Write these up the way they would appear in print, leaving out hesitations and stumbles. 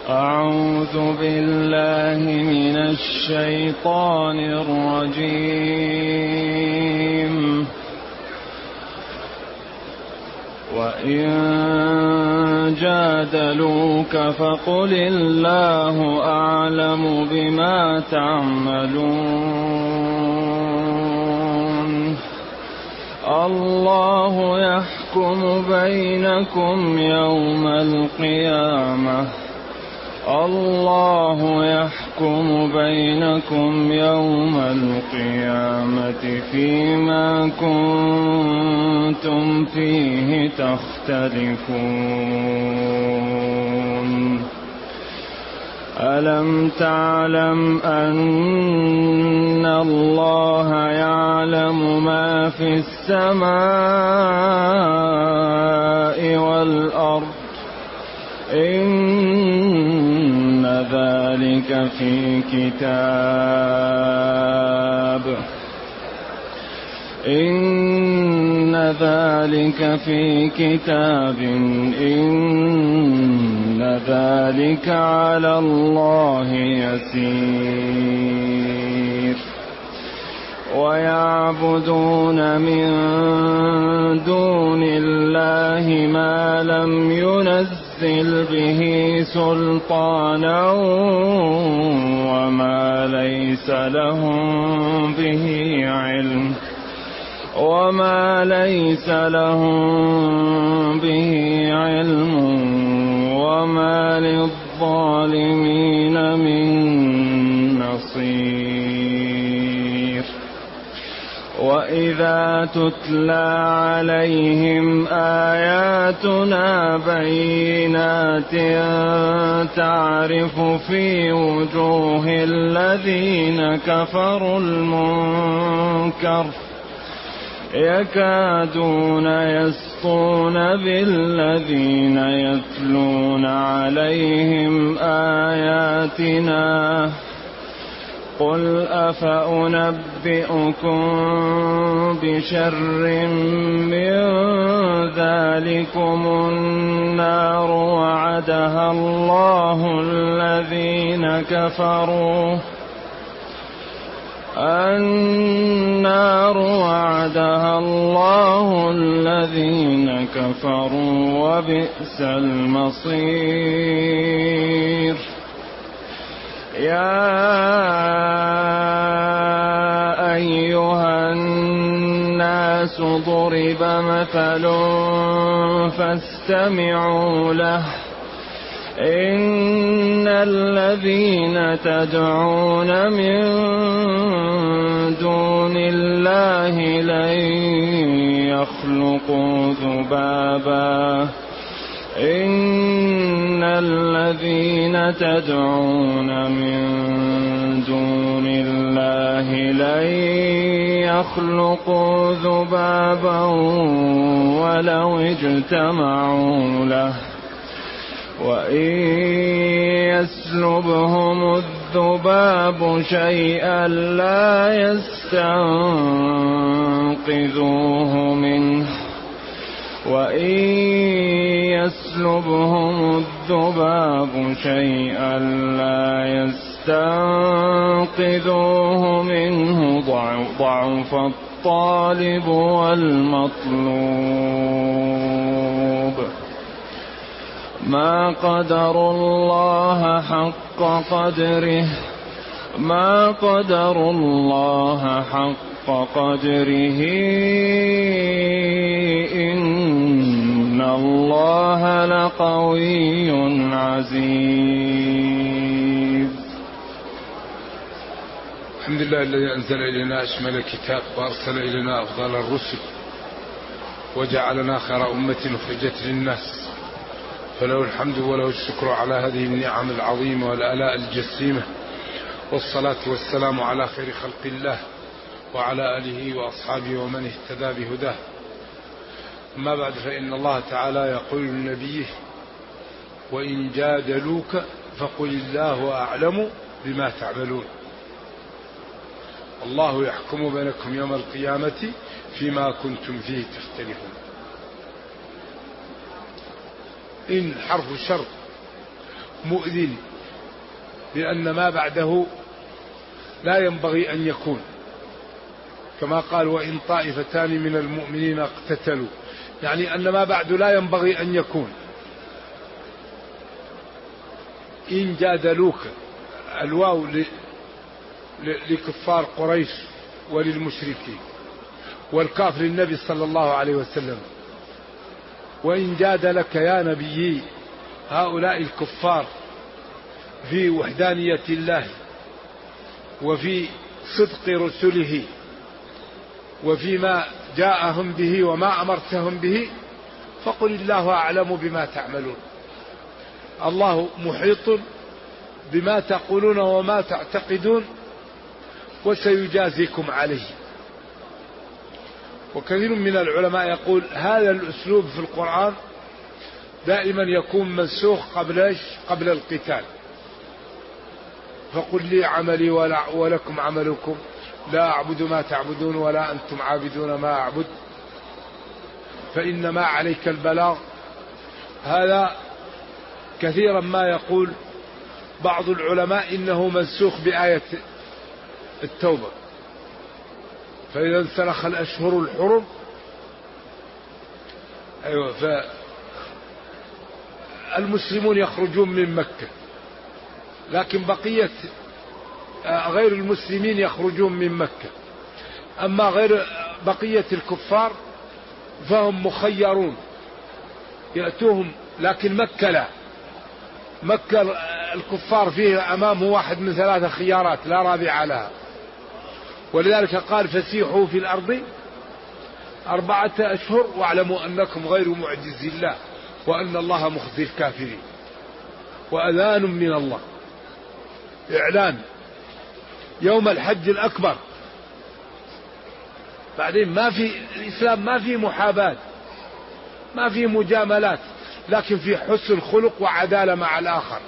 أعوذ بالله من الشيطان الرجيم. وإن جادلوك فقل الله أعلم بما تعملون. الله يحكم بينكم يوم القيامة. الله يحكم بينكم يوم القيامة فيما كنتم فيه تختلفون. ألم تعلم أن الله يعلم ما في السماء والأرض؟ إن ذلك في كتاب. إن ذلك في كتاب. إن ذلك على الله يسير. ويعبدون من دون الله ما لم ينزل به سلطانا وما ليس لهم به علم وما للظالمين من نصير. وإذا تتلى عليهم آياتنا بينات تعرف في وجوه الذين كفروا المنكر يكادون يسطون بالذين يتلون عليهم آياتنا. قل أفأنبئكم بشر من ذلكم النار وعدها الله الذين كفروا وبئس المصير. يا أيها الناس ضرب مثل فاستمعوا له. إن الذين تدعون من دون الله لن يخلقوا ذبابا. إن الذين تدعون من دون الله لن يخلقوا ذبابا ولو اجتمعوا له. وإن يسلبهم الذباب شيئا لا يستنقذوه منه. وإن يسلبهم الذباب شيئا لا يستنقذوه منه ضعف الطالب والمطلوب. ما قدروا الله حق قدره إن الله لقوي عزيز. الحمد لله الذي أنزل إلينا أشمل الكتاب وأرسل إلينا أفضل الرسل وجعلنا خير أمة أخرجت للناس، فله الحمد وله الشكر على هذه النعم العظيمة والآلاء الجسيمة، والصلاة والسلام على خير خلق الله وعلى آله وأصحابه ومن اهتدى بهداه. أما بعد، فإن الله تعالى يقول لنبيه: وإن جادلوك فقل الله أعلم بما تعملون. الله يحكم بينكم يوم القيامة فيما كنتم فيه تختلفون. إن حرف شرط مؤذن، لأن ما بعده لا ينبغي أن يكون، كما قال وإن طائفتان من المؤمنين اقتتلوا، يعني أن ما بعد لا ينبغي أن يكون. إن جادلوك، الواو لكفار قريش وللمشركين، والكاف للنبي صلى الله عليه وسلم. وإن جادلك يا نبي هؤلاء الكفار في وحدانية الله وفي صدق رسله وفيما جاءهم به وما أمرتهم به، فقل الله أعلم بما تعملون. الله محيط بما تقولون وما تعتقدون وسيجازيكم عليه. وكثير من العلماء يقول هذا الأسلوب في القرآن دائما يكون منسوخ قبل القتال. فقل لي عملي ولكم عملكم لا أعبد ما تعبدون ولا أنتم عابدون ما أعبد فإنما عليك البلاغ. هذا كثيرا ما يقول بعض العلماء إنه منسوخ بآية التوبة، فإذا انسلخ الأشهر الحرم. أيوة، فالمسلمون يخرجون من مكة، لكن بقية غير المسلمين يخرجون من مكة. أما غير بقية الكفار فهم مخيرون يأتوهم، لكن مكة لا. مكة الكفار فيه أمامه واحد من 3 خيارات لا رابع لها، ولذلك قال فسيحوا في الأرض 4 أشهر واعلموا أنكم غير معجزي الله وأن الله مخزي الكافرين. وأذان من الله، إعلان يوم الحج الأكبر. بعدين ما في الإسلام ما في محاباة، ما في مجاملات، لكن في حسن خلق وعدالة مع الآخر.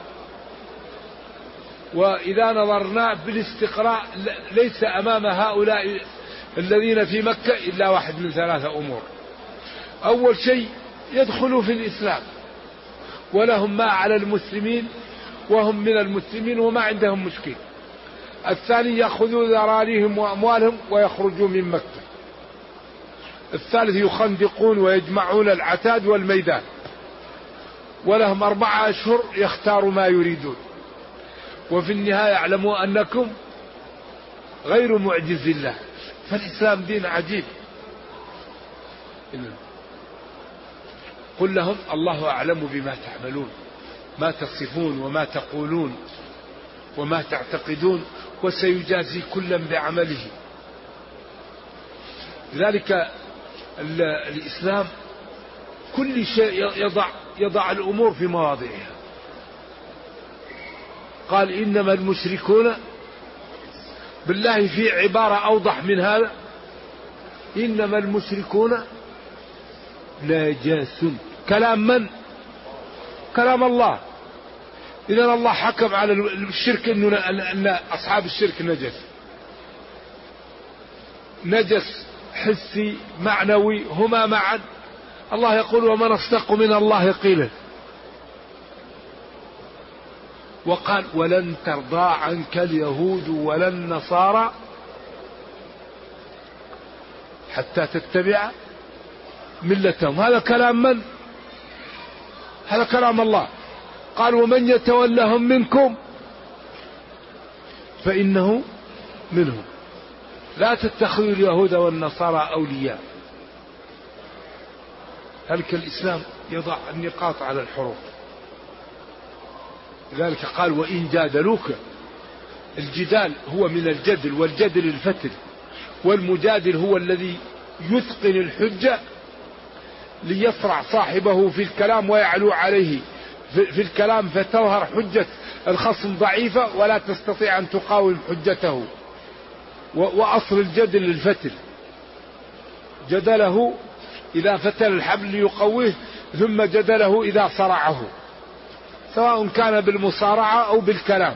وإذا نظرنا بالاستقراء ليس أمام هؤلاء الذين في مكة إلا واحد من 3 أمور. أول شيء يدخلوا في الإسلام ولهم ما على المسلمين وهم من المسلمين وما عندهم مشكلة. الثاني يأخذوا ذراريهم وأموالهم ويخرجوا من مكة. الثالث يخندقون ويجمعون العتاد والميدان، ولهم 4 أشهر يختاروا ما يريدون. وفي النهاية يعلموا أنكم غير معجز الله. فالإسلام دين عجيب. قل لهم الله أعلم بما تعملون، ما تصفون وما تقولون وما تعتقدون، وسيجازي كلا بعمله. لذلك الإسلام كل شيء يضع الأمور في مواضعها. قال إنما المشركون، بالله في عبارة أوضح من هذا، إنما المشركون نجس. كلام من؟ كلام الله. إذا الله حكم على الشرك أن أصحاب الشرك نجس حسي معنوي هما معا. الله يقول ومن أصدق من الله قيلا. وقال ولن ترضى عنك اليهود ولا النصارى حتى تتبع ملتهم. هذا كلام من؟ هذا كلام الله. قال ومن يتولهم منكم فإنه منهم. لا تتخذوا اليهود والنصارى أولياء. هلك الإسلام يضع النقاط على الحروف. لذلك قال وإن جادلوك. الجدال هو من الجدل، والجدل الفتل، والمجادل هو الذي يتقن الحجة ليصرع صاحبه في الكلام ويعلو عليه في الكلام، فتظهر حجة الخصم ضعيفة ولا تستطيع أن تقاوم حجته. وأصل الجدل الفتل، جدله إذا فتل الحبل ليقويه، ثم جدله إذا صرعه، سواء كان بالمصارعة أو بالكلام.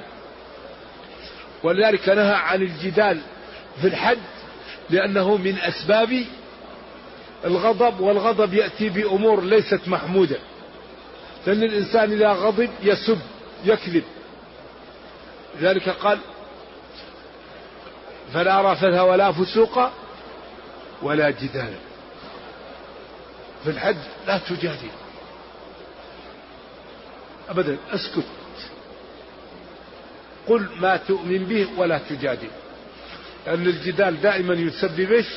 ولذلك نهى عن الجدال في الحج، لأنه من أسباب الغضب، والغضب يأتي بأمور ليست محمودة. لأن الإنسان إذا غضب يسب يكذب. لذلك قال فلا رفث ولا فسوق ولا جدال. في الحج لا تجادل أبدا، اسكت، قل ما تؤمن به ولا تجادل. لأن الجدال دائما يسبب ايش؟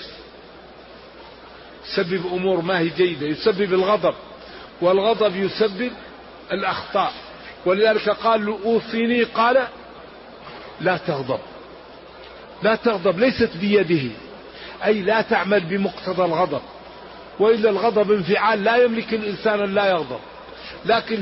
يسبب أمور ما هي جيدة، يسبب الغضب، والغضب يسبب الأخطاء. ولذلك قال له أوصيني، قال لا تغضب. لا تغضب ليست بيده، أي لا تعمل بمقتضى الغضب، وإلا الغضب انفعال لا يملك الإنسان أن لا يغضب. لكن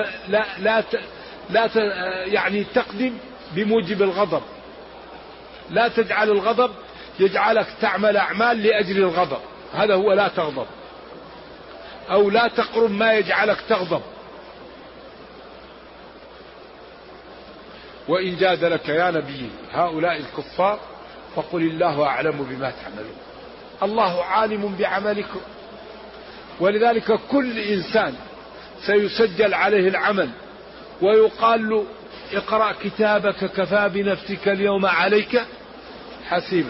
لا يعني تقدم بموجب الغضب، لا تجعل الغضب يجعلك تعمل أعمال لأجل الغضب، هذا هو لا تغضب. أو لا تقرب ما يجعلك تغضب. وإن جادلك يا نبي هؤلاء الكفار فقل الله أعلم بما تعملون، الله عالم بعملكم. ولذلك كل إنسان سيسجل عليه العمل ويقال له اقرأ كتابك كفى بنفسك اليوم عليك حسيبا.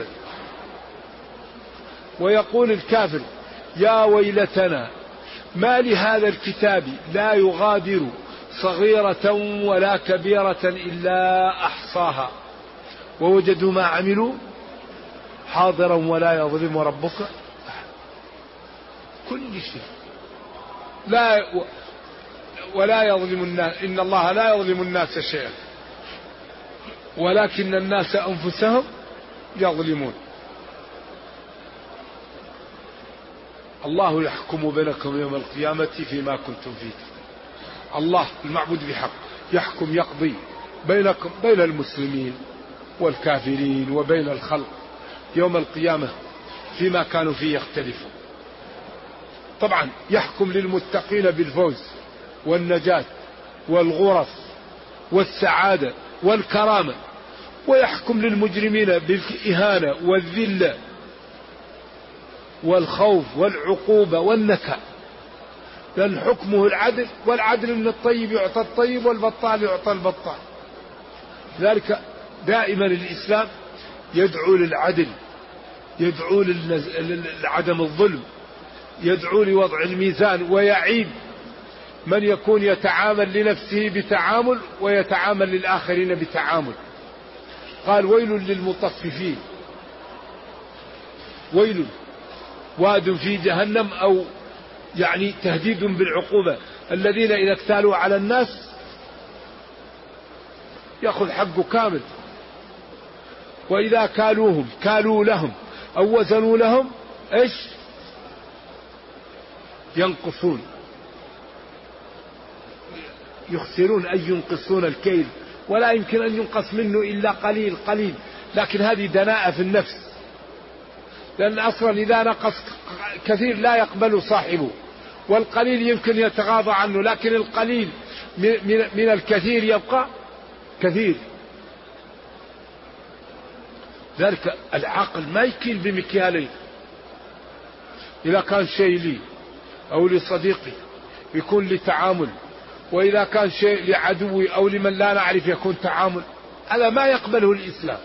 ويقول الكافر يا ويلتنا ما لهذا الكتاب لا يغادر صغيرة ولا كبيرة إلا أحصاها ووجدوا ما عملوا حاضرا ولا يظلم ربك كل شيء. ولا يظلم الناس، إن الله لا يظلم الناس شيئا ولكن الناس أنفسهم يظلمون. الله يحكم بينكم يوم القيامة فيما كنتم فيه. الله المعبود بحق يحكم، يقضي بينكم، بين المسلمين والكافرين وبين الخلق يوم القيامة فيما كانوا فيه يختلفون. طبعا يحكم للمتقين بالفوز والنجاة والغرف والسعادة والكرامة، ويحكم للمجرمين بالإهانة والذلة والخوف والعقوبة والنكال، لأن حكمه العدل، والعدل من الطيب يعطى الطيب والبطال يعطى البطال. ذلك دائما الإسلام يدعو للعدل، يدعو لعدم الظلم، يدعو لوضع الميزان، ويعيب من يكون يتعامل لنفسه بتعامل ويتعامل للآخرين بتعامل. قال ويل للمطففين، ويل واد في جهنم، أو يعني تهديد بالعقوبة، الذين إذا اكتالوا على الناس يأخذ حقه كامل، وإذا كالوهم كالوا لهم أو وزنوا لهم إيش ينقصون، يخسرون أي ينقصون الكيل، ولا يمكن أن ينقص منه إلا قليل قليل. لكن هذه دناءة في النفس، لأن أصلا إذا نقص كثير لا يقبل صاحبه، والقليل يمكن يتغاضى عنه، لكن القليل من الكثير يبقى كثير. ذلك العقل ما يكيل بمكيالين. إذا كان شيء لي أو لصديقي يكون لتعامل، وإذا كان شيء لعدوي أو لمن لا نعرف يكون تعامل، هذا ما يقبله الإسلام.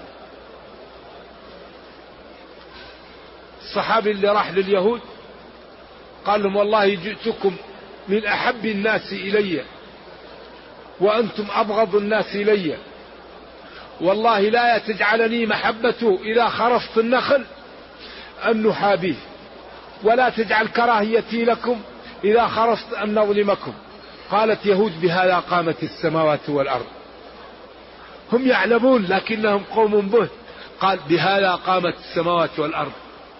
الصحابي اللي راح لليهود قال لهم والله جئتكم من أحب الناس إلي وأنتم أبغض الناس إلي، والله لا تجعلني محبته إذا خرصت النخل أن نحابيه، ولا تجعل كراهيتي لكم إذا خرصت أن نظلمكم. قالت يهود بهذا قامت السماوات والأرض. هم يعلمون لكنهم قوم به. قال بهذا قامت السماوات والأرض،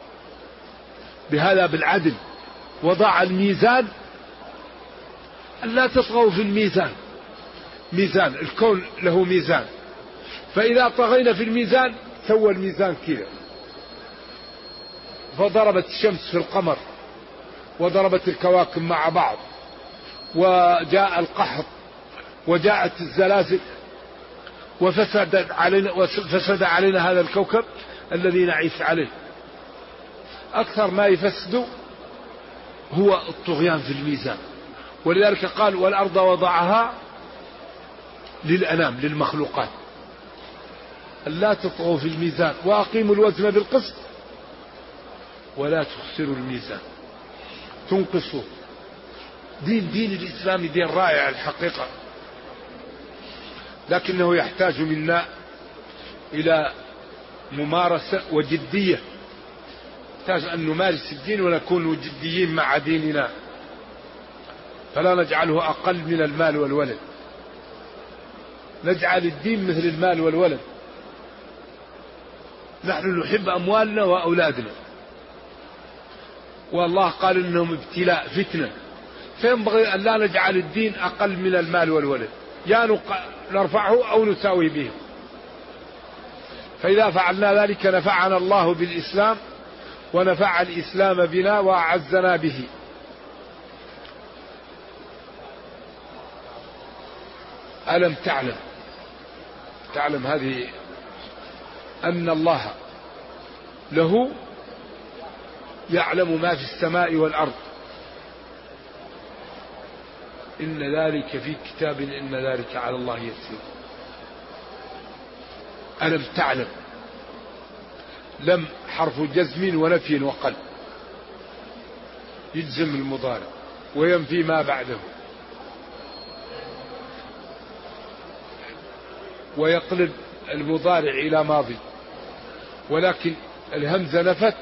بهذا بالعدل. وضع الميزان، لا تطغوا في الميزان، ميزان الكون له ميزان، فإذا طغينا في الميزان سوى الميزان كذا، فضربت الشمس في القمر وضربت الكواكب مع بعض، وجاء القحط وجاءت الزلازل وفسد علينا هذا الكوكب الذي نعيش عليه. أكثر ما يفسد هو الطغيان في الميزان. ولذلك قال والأرض وضعها للأنام للمخلوقات: ألا تطغوا في الميزان وأقيموا الوزن بالقسط ولا تخسروا الميزان تنقصوا. دين الإسلام دين رائع الحقيقة، لكنه يحتاج منا إلى ممارسة وجدية. يحتاج أن نمارس الدين ونكون جديين مع ديننا، فلا نجعله أقل من المال والولد. نجعل الدين مثل المال والولد. نحن نحب أموالنا وأولادنا، والله قال إنهم ابتلاء فتنة، فينبغي أن لا نجعل الدين أقل من المال والولد، يا نرفعه أو نساوي به. فإذا فعلنا ذلك نفعنا الله بالإسلام ونفع الإسلام بنا وأعزنا به. ألم تعلم هذه أن الله له يعلم ما في السماء والأرض، إن ذلك في كتاب إن ذلك على الله يسير. ألم تعلم، لم حرف جزم ونفي وقل، يجزم المضارع وينفي ما بعده ويقلب المضارع إلى ماضي، ولكن الهمزة نفت،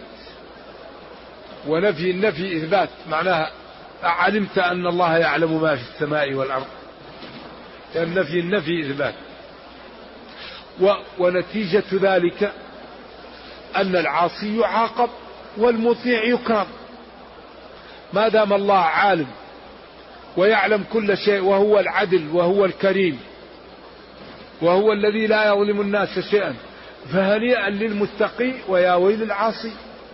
ونفي النفي إثبات، معناها علمت أن الله يعلم ما في السماء والأرض، النفي النفي إثبات. ونتيجة ذلك أن العاصي يعاقب والمطيع يكرم. ما دام الله عالم ويعلم كل شيء، وهو العدل وهو الكريم وهو الذي لا يظلم الناس شيئا، فهنيئا للمتقي ويا ويل العاصي.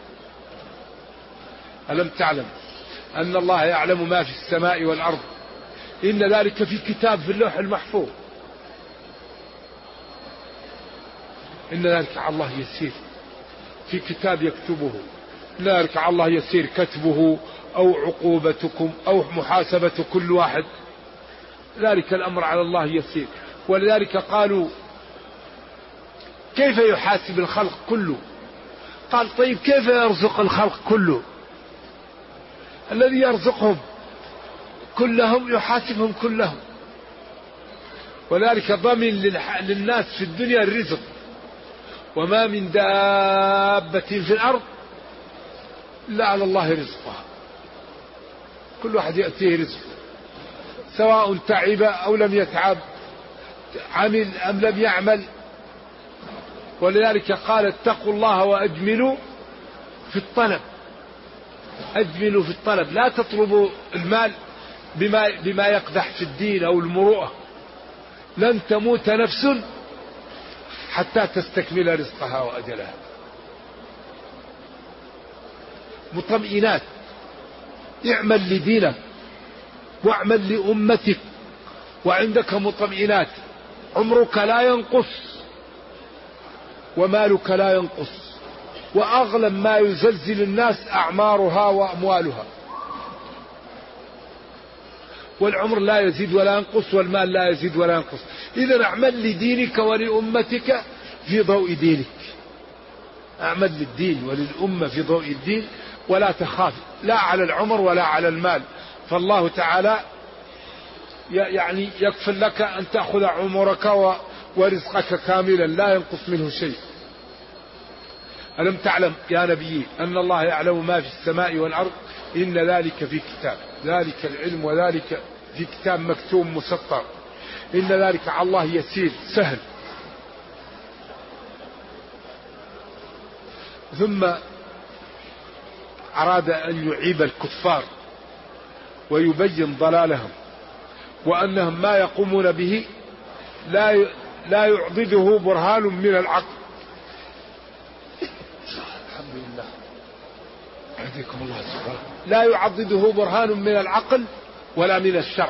ألم تعلم أن الله يعلم ما في السماء والأرض، إن ذلك في كتاب في اللوح المحفوظ، إن ذلك على الله يسير، في كتاب يكتبه. ذلك على الله يسير كتبه أو عقوبتكم أو محاسبة كل واحد، ذلك الأمر على الله يسير. ولذلك قالوا: كيف يحاسب الخلق كله؟ قال: طيب كيف يرزق الخلق كله؟ الذي يرزقهم كلهم يحاسبهم كلهم. ولذلك ضمن للناس في الدنيا الرزق: وما من دابة في الأرض إلا على الله رزقها. كل واحد يأتيه رزقه، سواء تعب أو لم يتعب، عمل أم لم يعمل. ولذلك قال: اتقوا الله وأجملوا في الطلب. أجملوا في الطلب، لا تطلبوا المال بما يقدح في الدين أو المروءة. لن تموت نفس حتى تستكمل رزقها وأجلها. مطمئنات، اعمل لدينك واعمل لأمتك وعندك مطمئنات، عمرك لا ينقص ومالك لا ينقص، وأغلب ما يزلزل الناس أعمارها وأموالها، والعمر لا يزيد ولا ينقص والمال لا يزيد ولا ينقص. إذا اعمل لدينك ولأمتك في ضوء دينك، اعمل للدين وللأمة في ضوء الدين، ولا تخاف لا على العمر ولا على المال، فالله تعالى يعني يكفل لك أن تأخذ عمرك ورزقك كاملا لا ينقص منه شيء. ألم تعلم يا نبي أن الله يعلم ما في السماء والأرض، إن ذلك في كتاب، ذلك العلم وذلك في كتاب مكتوب مسطر، إن ذلك على الله يسير سهل. ثم أراد أن يعيب الكفار ويبين ضلالهم، وأنهم ما يقومون به لا يعضده برهان من العقل. الحمد لله، يهديكم الله سبحانه. لا يعضده برهان من العقل ولا من الشرع،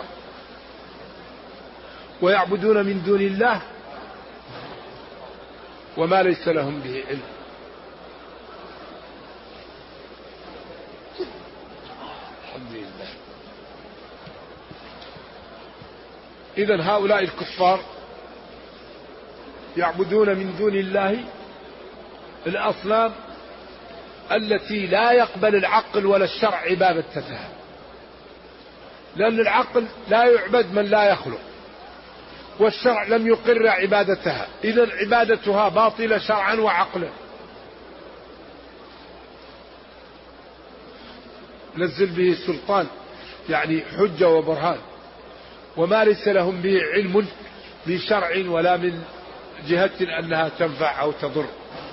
ويعبدون من دون الله وما ليس لهم به علم. الحمد لله. إذن هؤلاء الكفار يعبدون من دون الله الأصنام التي لا يقبل العقل ولا الشرع عبادتها، لأن العقل لا يعبد من لا يخلق، والشرع لم يقر عبادتها، إذن عبادتها باطلة شرعا وعقلا. نزل به سلطان يعني حجة وبرهان، وما ليس لهم به علم من شرع ولا من جهة أنها تنفع أو تضر.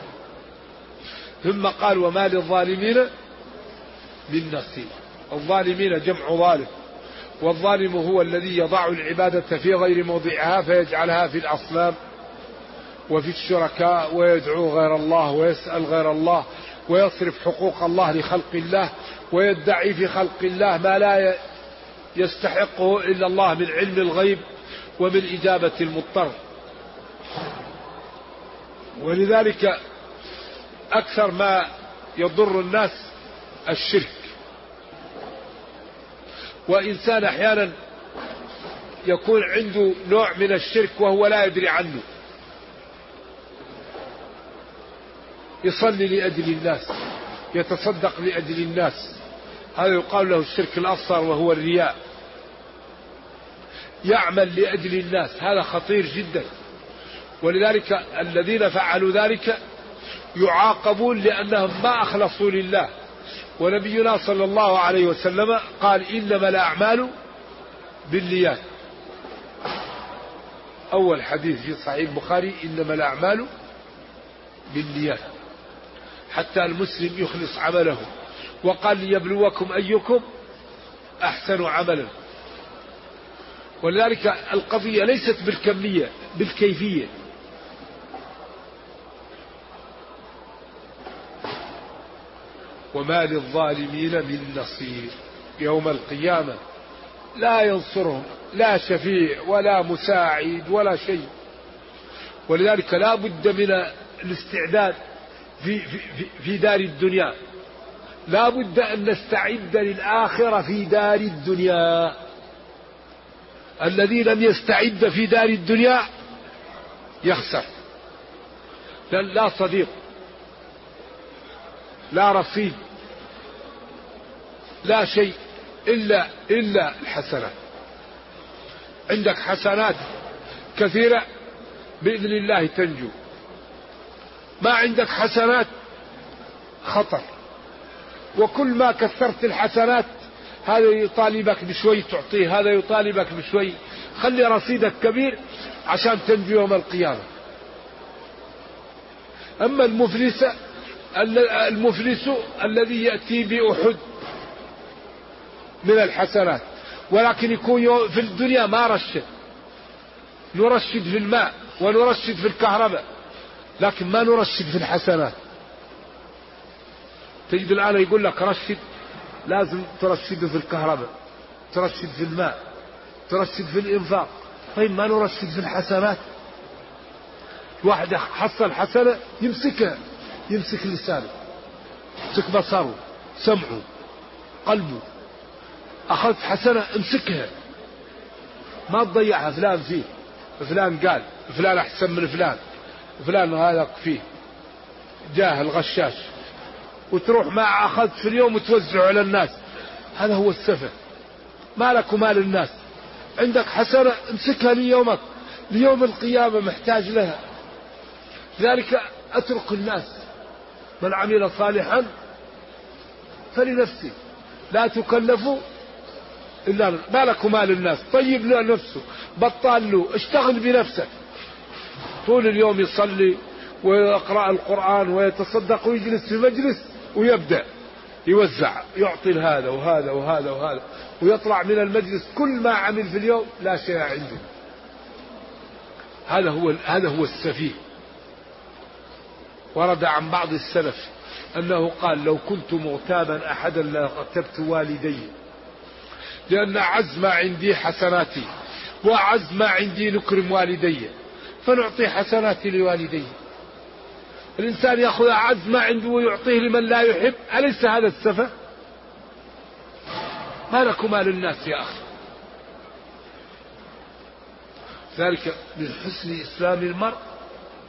ثم قال وما للظالمين من نصير. الظالمين جمع ظالم، والظالم هو الذي يضع العبادة في غير موضعها فيجعلها في الأصنام وفي الشركاء، ويدعو غير الله ويسأل غير الله، ويصرف حقوق الله لخلق الله، ويدعي في خلق الله ما لا يستحقه إلا الله من علم الغيب ومن إجابة المضطر. ولذلك أكثر ما يضر الناس الشرك، وإنسان أحيانا يكون عنده نوع من الشرك وهو لا يدري عنه، يصلي لأجل الناس، يتصدق لأجل الناس، هذا يقال له الشرك الأصغر وهو الرياء. يعمل لأجل الناس، هذا خطير جدا، ولذلك الذين فعلوا ذلك يعاقبون لأنهم ما أخلصوا لله. ونبينا صلى الله عليه وسلم قال إنما الأعمال بالنيات، أول حديث في صحيح البخاري إنما الأعمال بالنيات، حتى المسلم يخلص عمله. وقال ليبلوكم أيكم أحسن عملا. ولذلك القضية ليست بالكمية، بالكيفية. وما للظالمين من نصير. يوم القيامة لا ينصرهم لا شفيع ولا مساعد ولا شيء. ولذلك لا بد من الاستعداد في دار الدنيا، لا بد أن نستعد للآخرة في دار الدنيا. الذي لم يستعد في دار الدنيا يخسر، لأن لا صديق لا رصيد لا شيء إلا الحسنات. عندك حسنات كثيرة بإذن الله تنجو، ما عندك حسنات خطر. وكل ما كثرت الحسنات هذا يطالبك بشوي تعطيه، هذا يطالبك بشوي. خلي رصيدك كبير عشان تنجو يوم القيامة. أما المفلس الذي يأتي بأحد من الحسنات، ولكن يكون في الدنيا ما رشد. نرشد في الماء ونرشد في الكهرباء، لكن ما نرشد في الحسنات. تجد الآن يقول لك رشد، لازم ترشد في الكهرباء، ترشد في الماء، ترشد في الإنفاق. طيب ما نرشد في الحسنات؟ واحد حصل حسنة يمسكها، يمسك لسانه، يمسك بصره، سمعه، قلبه. أخذت حسنة امسكها، ما تضيعها. فلان فيه، فلان قال، فلان أحسن من فلان، فلان هذا فيه جاهل غشاش، وتروح ما أخذت في اليوم وتوزع على الناس. هذا هو السفه. مالك ومال الناس. عندك حسنة امسكها ليومك، ليوم القيامة محتاج لها. ذلك أترك الناس، من عمل صالحا فلنفسه لا تكلفوا إلا. مالك ومال الناس. طيب له نفسه، بطال له، اشتغل بنفسك. طول اليوم يصلي ويقرأ القرآن ويتصدق ويجلس في مجلس ويبدأ يوزع، يعطي هذا وهذا وهذا وهذا، ويطلع من المجلس كل ما عمل في اليوم لا شيء عنده. هذا هو السفيه. ورد عن بعض السلف أنه قال لو كنت مغتابا أحدا لاغتبت والدي، لأن أعز ما عندي حسناتي، وأعز ما عندي نكرم والدي، فنعطي حسناتي لوالدي. الإنسان يأخذ أعز ما عنده ويعطيه لمن لا يحب، أليس هذا السفه؟ ما لك مال الناس يا أخي. ذلك من حسن إسلام المرء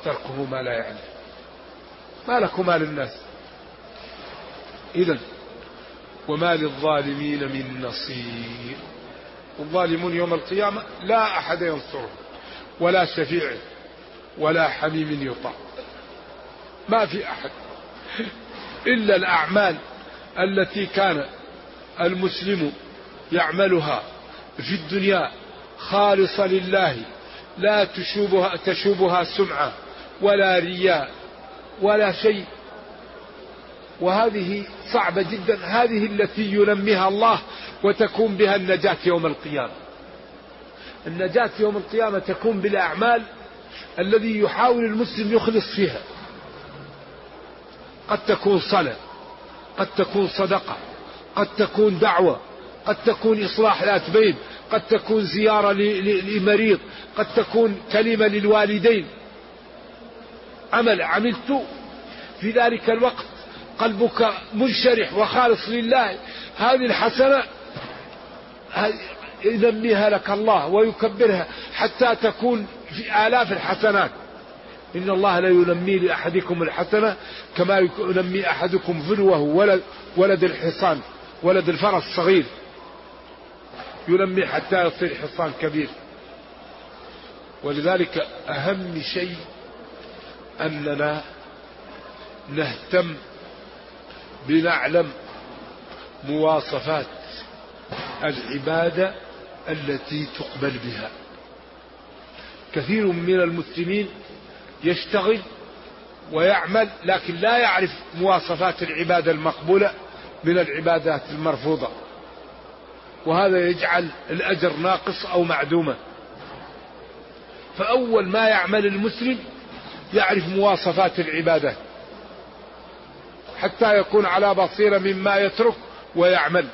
تركه ما لا يعني. ما لك وما للناس. إذن وما للظالمين من نصير. والظالمون يوم القيامة لا أحد ينصره ولا شفيع ولا حميم يطاع. ما في أحد إلا الأعمال التي كان المسلم يعملها في الدنيا خالصة لله لا تشوبها سمعة ولا رياء ولا شيء، وهذه صعبة جدا. هذه التي ينميها الله وتكون بها النجاة يوم القيامة. النجاة يوم القيامة تكون بالأعمال الذي يحاول المسلم يخلص فيها. قد تكون صلاة، قد تكون صدقة، قد تكون دعوة، قد تكون إصلاح ذات بين، قد تكون زيارة لمريض، قد تكون كلمة للوالدين. عمل عملت في ذلك الوقت قلبك منشرح وخالص لله، هذه الحسنة ينميها لك الله ويكبرها حتى تكون في آلاف الحسنات. إن الله لا ينمي لأحدكم الحسنة كما ينمي أحدكم فلوه ولد الحصان، ولد الفرس الصغير، ينمي حتى يصير حصان كبير. ولذلك أهم شيء أننا نهتم بنعلم مواصفات العبادة التي تقبل بها. كثير من المسلمين يشتغل ويعمل لكن لا يعرف مواصفات العبادة المقبولة من العبادات المرفوضة، وهذا يجعل الأجر ناقص أو معدوما. فأول ما يعمل المسلم يعرف مواصفات العبادات حتى يكون على بصيرة مما يترك ويعمل.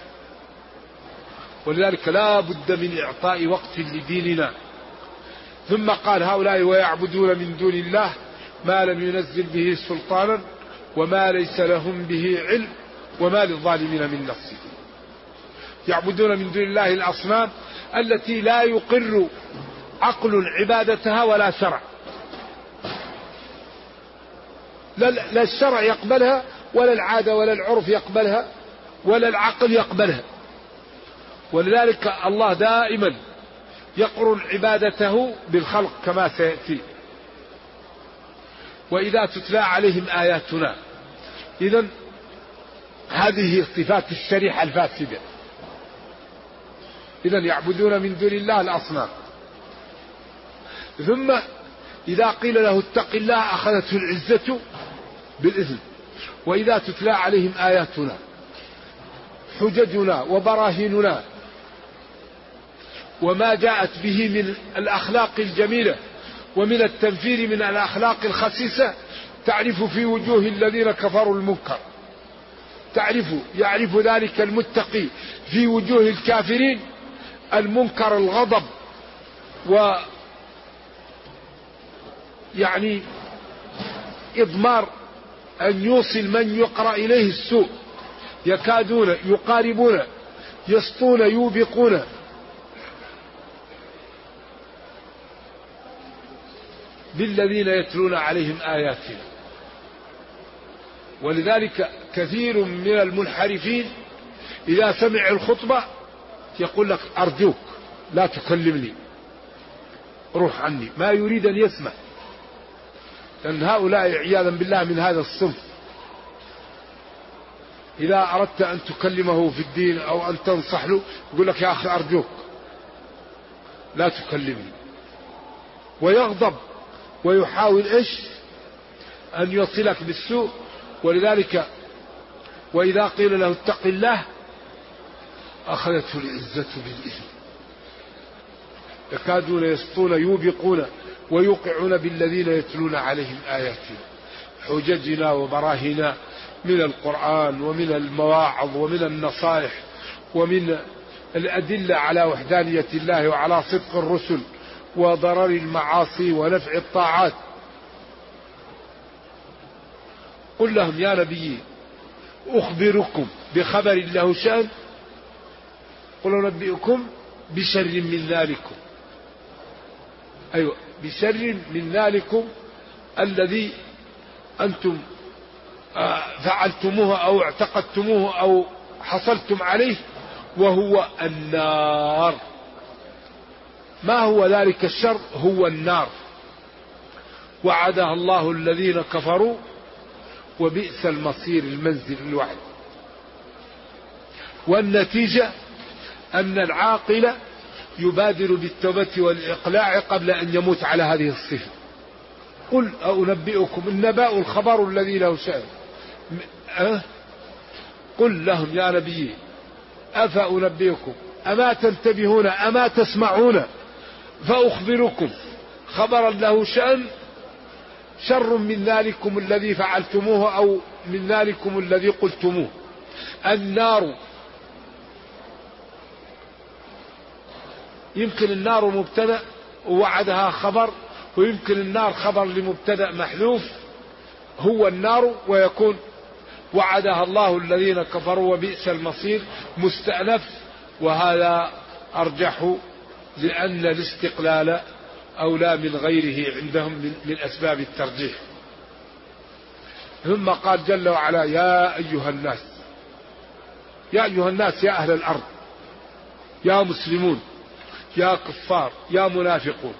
ولذلك لا بد من إعطاء وقت لديننا. ثم قال هؤلاء ويعبدون من دون الله ما لم ينزل به سلطانا وما ليس لهم به علم وما للظالمين من نصير. يعبدون من دون الله الأصنام التي لا يقر عقل عبادتها ولا شرع، لا الشرع يقبلها ولا العادة ولا العرف يقبلها ولا العقل يقبلها. ولذلك الله دائما يقرن عبادته بالخلق كما سيأتي. وإذا تتلى عليهم آياتنا، إذن هذه صفات الشريحة الفاسدة. إذن يعبدون من دون الله الأصنام. ثم إذا قيل له اتق الله أخذته العزة بالإثم. وإذا تتلى عليهم آياتنا حججنا وبراهيننا وما جاءت به من الأخلاق الجميلة ومن التنفير من الأخلاق الخسيسة تعرف في وجوه الذين كفروا المنكر. يعرف ذلك المتقي في وجوه الكافرين المنكر الغضب، ويعني إضمار أن يوصل من يقرأ إليه السوء. يكادون يقاربون يسطون يوبقون بالذين يتلون عليهم آياتنا. ولذلك كثير من المنحرفين إذا سمع الخطبة يقول لك أرجوك لا تكلمني، روح عني، ما يريد أن يسمع. لأن هؤلاء عياذا بالله من هذا الصنف إذا أردت أن تكلمه في الدين أو أن تنصح له يقول لك يا أخي أرجوك لا تكلمني، ويغضب ويحاول أن يصلك بالسوء. ولذلك وإذا قيل له اتق الله أخذته العزة بالإثم. يكادون يسطون يوبقون ويوقعون بالذين يتلون عليهم آياتنا حججنا وبراهينا من القرآن ومن المواعظ ومن النصائح ومن الأدلة على وحدانية الله وعلى صدق الرسل وضرر المعاصي ونفع الطاعات. قل لهم يا نبي أخبركم بخبر له شأن، قل أنبئكم بشر من ذلكم. أيوة، بشر من ذلكم الذي أنتم فعلتموه أو اعتقدتموه أو حصلتم عليه، وهو النار. ما هو ذلك الشر؟ هو النار، وعدها الله الذين كفروا وبئس المصير، المنزل الوعد. والنتيجة أن العاقل يبادر بالتوبة والإقلاع قبل أن يموت على هذه الصفة. قل أنبئكم النبأ الخبر الذي له شأن. قل لهم يا نبي أفأنبئكم أما تنتبهون أما تسمعون فأخبركم خبرا له شأن شر من ذلكم الذي فعلتموه أو من ذلكم الذي قلتموه. النار، يمكن النار مبتدأ ووعدها خبر، ويمكن النار خبر لمبتدأ محذوف، هو النار، ويكون وعدها الله الذين كفروا وبئس المصير مستأنف، وهذا أرجح لأن الاستقلال أولى من غيره عندهم من أسباب الترجيح. ثم قال جل وعلا يا أيها الناس، يا أيها الناس، يا أهل الأرض، يا مسلمون، يا كفار، يا منافقون.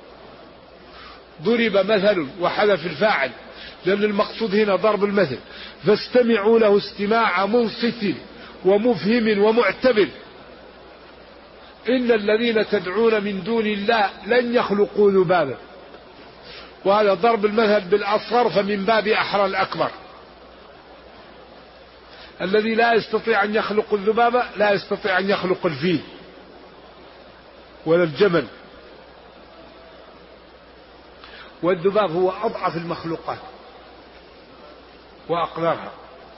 ضرب مثل وحذف الفاعل لأن المقصود هنا ضرب المثل، فاستمعوا له استماع منصت ومفهم ومعتبر. إن الذين تدعون من دون الله لن يخلقوا ذبابا، وهذا ضرب المثل بالأصغر فمن باب أحرى الأكبر. الذي لا يستطيع أن يخلق الذبابة لا يستطيع أن يخلق الفيل ولا الجمل، والذباب هو أضعف المخلوقات وأقدرها.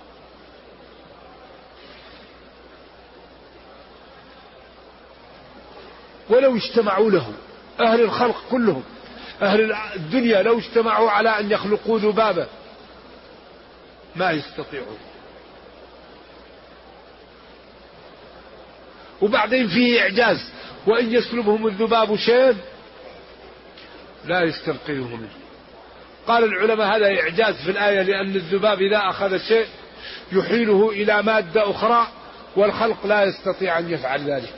ولو اجتمعوا له أهل الخلق كلهم، أهل الدنيا لو اجتمعوا على أن يخلقوا ذبابا ما يستطيعون. وبعدين فيه إعجاز، وإن يسلبهم الذباب شيئا لا يستنقذه منه. قال العلماء هذا إعجاز في الآية، لأن الذباب إذا أخذ شيء يحيله إلى مادة أخرى، والخلق لا يستطيع أن يفعل ذلك.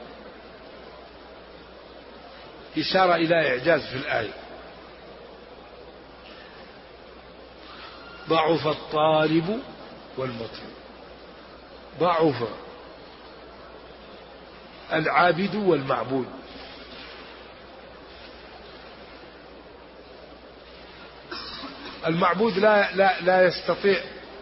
إشارة إلى إعجاز في الآية. ضعف الطالب والمطلوب، ضعف العابد والمعبود. المعبود لا يستطيع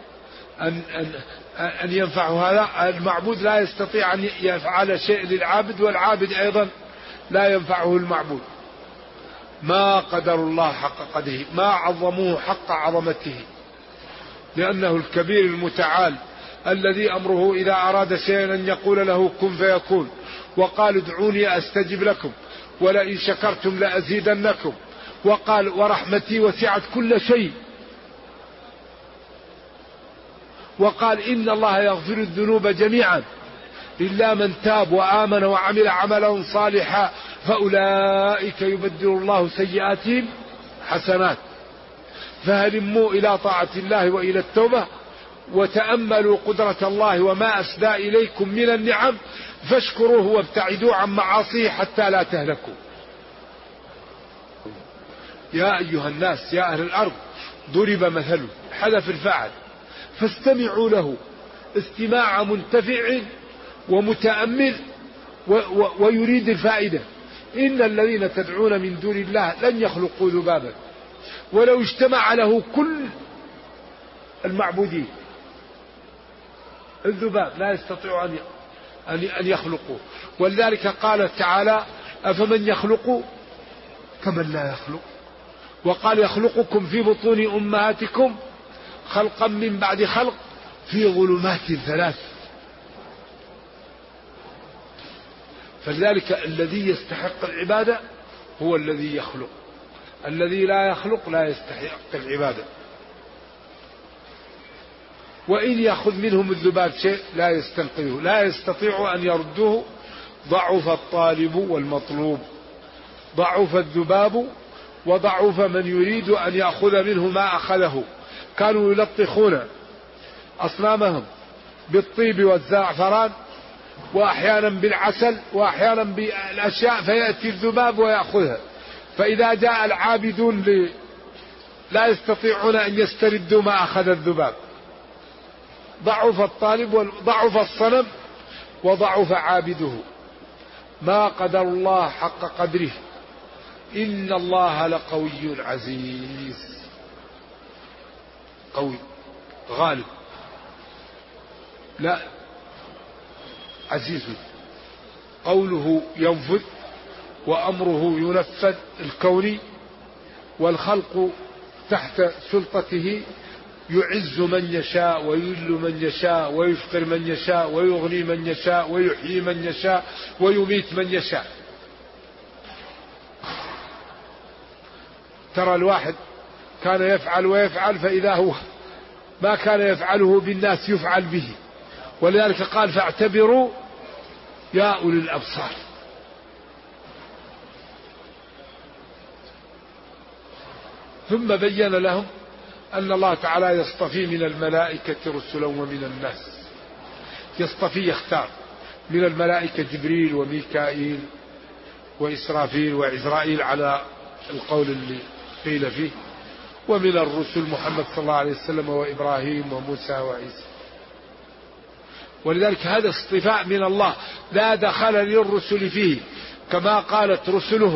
أن ينفعه هذا، المعبود لا يستطيع أن يفعل شيء للعابد، والعابد أيضا لا ينفعه المعبود. ما قدر الله حق قدره، ما عظموه حق عظمته، لأنه الكبير المتعال الذي أمره إذا أراد شيئا أن يقول له كن فيكون. وقال ادعوني أستجب لكم ولئن شكرتم لأزيدنكم. وقال ورحمتي وسعت كل شيء. وقال إن الله يغفر الذنوب جميعا إلا من تاب وآمن وعمل عملا صالحا فأولئك يبدل الله سيئاتهم حسنات. فهلموا إلى طاعة الله وإلى التوبة، وتأملوا قدرة الله وما أسدى إليكم من النعم، فاشكروه وابتعدوا عن معاصيه حتى لا تهلكوا. يا أيها الناس، يا أهل الأرض، ضرب مثل، حذف الفاعل، فاستمعوا له استماع منتفع ومتأمل ويريد الفائدة. إن الذين تدعون من دون الله لن يخلقوا ذبابا ولو اجتمع له كل المعبودين. الذباب لا يستطيع أن يخلقوا، ولذلك قال تعالى أفمن يخلق كمن لا يخلق. وقال يخلقكم في بطون أمهاتكم خلقا من بعد خلق في ظلمات ثلاث. فلذلك الذي يستحق العبادة هو الذي يخلق، الذي لا يخلق لا يستحق العبادة. وإن يأخذ منهم الذباب شيء لا يستنقذه، لا يستطيع أن يردوه. ضعف الطالب والمطلوب، ضعف الذباب وضعف من يريد أن يأخذ منه ما أخذه. كانوا يلطخون أصنامهم بالطيب والزعفران، وأحيانا بالعسل، وأحيانا بالأشياء، فيأتي الذباب ويأخذها. فإذا جاء العابدون لا يستطيعون أن يستردوا ما أخذ الذباب. ضعف الطالب وضعف الصنم وضعف عابده. ما قدر الله حق قدره، إن الله لقوي عزيز. قوي غالب، لا عزيز. قوله ينفذ وأمره ينفذ الكوني، والخلق تحت سلطته، يعز من يشاء ويذل من يشاء ويفقر من يشاء ويغني من يشاء ويحيي من يشاء ويميت من يشاء. ترى الواحد كان يفعل ويفعل، فإذا هو ما كان يفعله بالناس يفعل به. ولذلك قال فاعتبروا يا أولي الأبصار. ثم بين لهم أن الله تعالى يصطفي من الملائكة رسلا ومن الناس. يصطفي، يختار من الملائكة جبريل وميكائيل وإسرافيل وعزرائيل على القول اللي قيل فيه، ومن الرسل محمد صلى الله عليه وسلم وإبراهيم وموسى وعيسى. ولذلك هذا اصطفاء من الله لا دخل للرسل فيه، كما قالت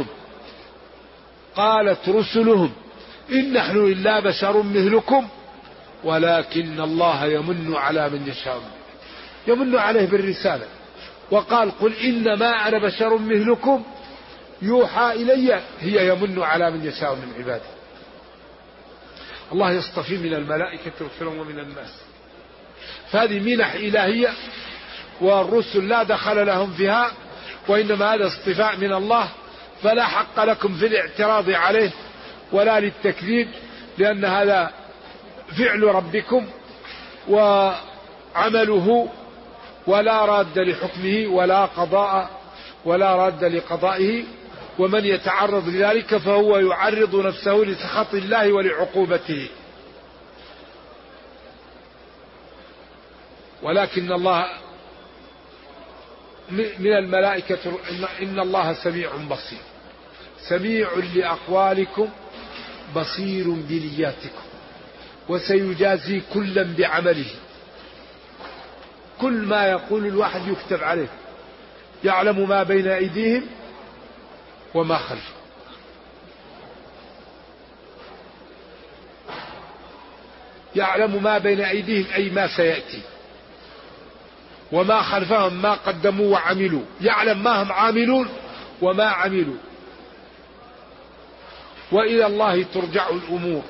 رسلهم إن نحن إلا بشر مثلكم ولكن الله يمن على من يشاء، يمن عليه بالرسالة. وقال قل إنما أنا بشر مثلكم يوحى إلي، هي يمن على من يشاء من عباده. الله يصطفي من الملائكة رسلا ومن الناس. فهذه منح إلهية، والرسل لا دخل لهم فيها، وإنما هذا اصطفاء من الله، فلا حق لكم في الاعتراض عليه ولا للتكذيب، لأن هذا فعل ربكم وعمله، ولا راد لحكمه ولا راد لقضائه. ومن يتعرض لذلك فهو يعرض نفسه لسخط الله ولعقوبته. ولكن الله من الملائكة إن الله سميع بصير، سميع لأقوالكم بصير بنياتكم، وسيجازي كلا بعمله. كل ما يقول الواحد يكتب عليه، يعلم ما بين أيديهم وما خلفهم. يعلم ما بين أيديهم أي ما سيأتي، وما خلفهم ما قدموا وعملوا، يعلم ما هم عاملون وما عملوا. وإلى الله ترجع الأمور،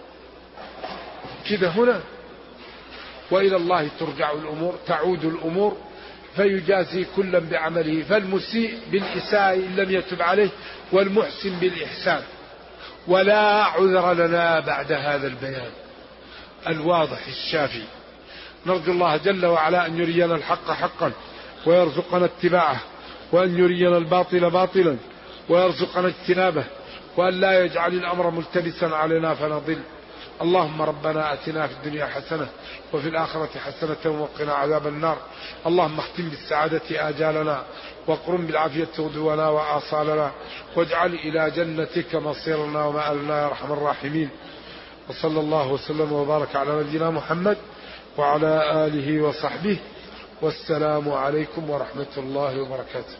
كذا هنا، وإلى الله ترجع الأمور، تعود الأمور، فيجازي كلا بعمله. فالمسيء بالإساءة إن لم يتب عليه، والمحسن بالإحسان. ولا عذر لنا بعد هذا البيان الواضح الشافي. نرجو الله جل وعلا أن يرينا الحق حقا ويرزقنا اتباعه، وأن يرينا الباطل باطلا ويرزقنا اجتنابه، وأن لا يجعل الأمر ملتبسا علينا فنضل. اللهم ربنا آتنا في الدنيا حسنة وفي الآخرة حسنة وقنا عذاب النار. اللهم اختم بالسعادة آجالنا، واقرم بالعافية غدونا وآصالنا، واجعل إلى جنتك مصيرنا ومآلنا يا أرحم الراحمين. وصلى الله وسلم وبارك على نبينا محمد وعلى آله وصحبه، والسلام عليكم ورحمة الله وبركاته.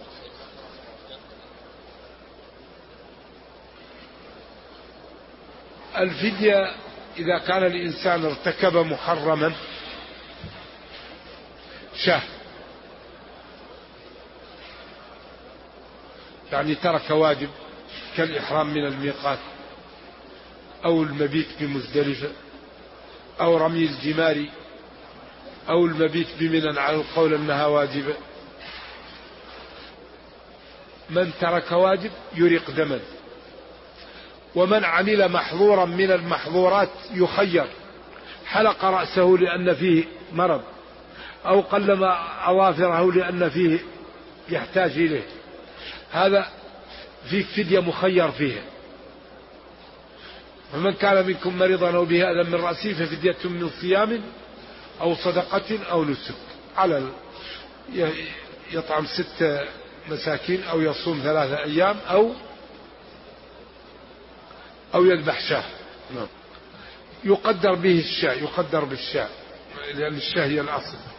الفدية إذا كان الإنسان ارتكب محرما، شاه يعني ترك واجب كالإحرام من الميقات، أو المبيت بمزدلفة، أو رمي الجمار، أو المبيت بمنى على القول أنها واجبة. من ترك واجب يريق دما. ومن عمل محظورا من المحظورات يخير، حلق رأسه لأن فيه مرض، أو قلم أظافره لأن فيه يحتاج إليه، هذا في فدية مخير فيها. فمن كان منكم مريضا أو به أذى من رأسه ففدية من صيام أو صدقة أو نسك، على يطعم 6 مساكين أو يصوم 3 أيام أو يذبح شاة. يقدر به الشاة، يقدر بالشاة، لأن الشاة هي الأصل.